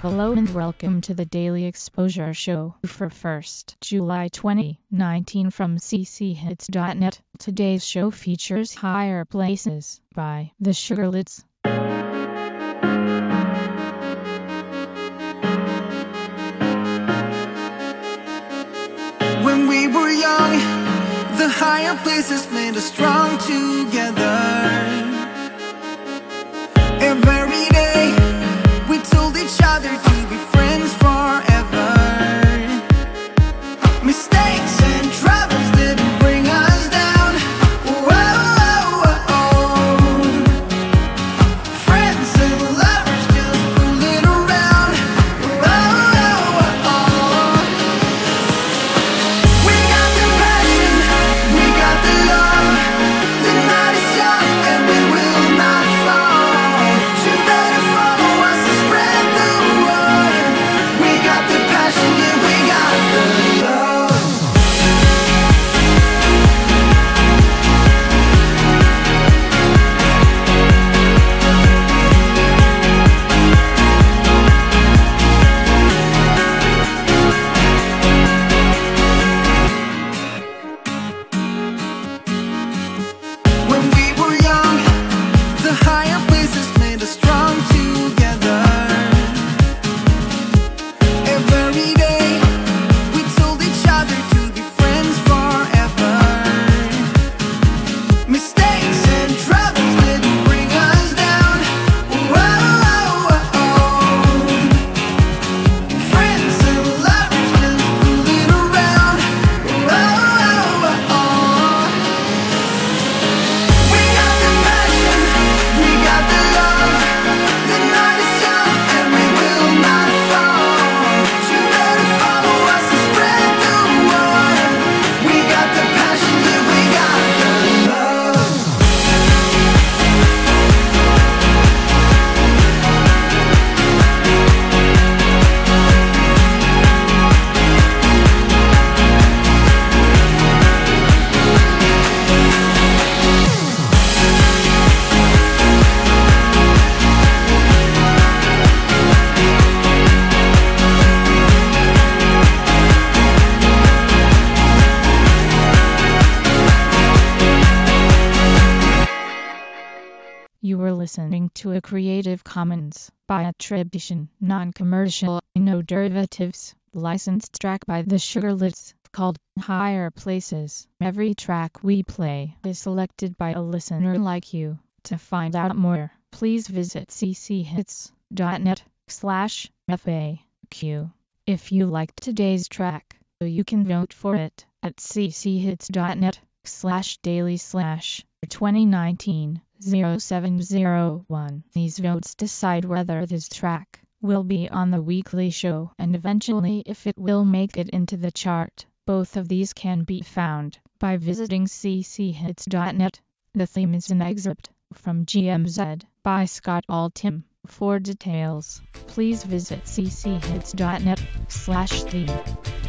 Hello and welcome to the Daily Exposure Show for 1st July 2019 from cchits.net. Today's show features Higher Places by the Sugarlids. When we were young, the higher places made us strong together. Every day, we told each other to be friends forever. Mistakes and troubles didn't bring us down. Whoa. Friends and lovers just fooling around. Whoa. We got the passion, we got the love. The night is young and we will not fall. You better follow us and spread the word. We got the passion, yeah, we got the love. When we were young, the higher places made us strong together. Every day, we told each other to be friends forever. Mistakes and troubles didn't bring us down. Whoa. Friends and lovers just fooling around. Whoa. We got the passion, we got the love. The night is young and we will not fall. You better follow us and spread the word. We got the passion, yeah, we got the love. You were listening to a Creative Commons by attribution, non-commercial, no derivatives, licensed track by the Sugarlids, called Higher Places. Every track we play is selected by a listener like you. To find out more, please visit cchits.net/FAQ. If you liked today's track, you can vote for it at cchits.net/daily/2019-0701. These votes decide whether this track will be on the weekly show and eventually if it will make it into the chart. Both of these can be found by visiting cchits.net. The theme is an excerpt from GMZ by Scott Altham. For details, please visit cchits.net/theme.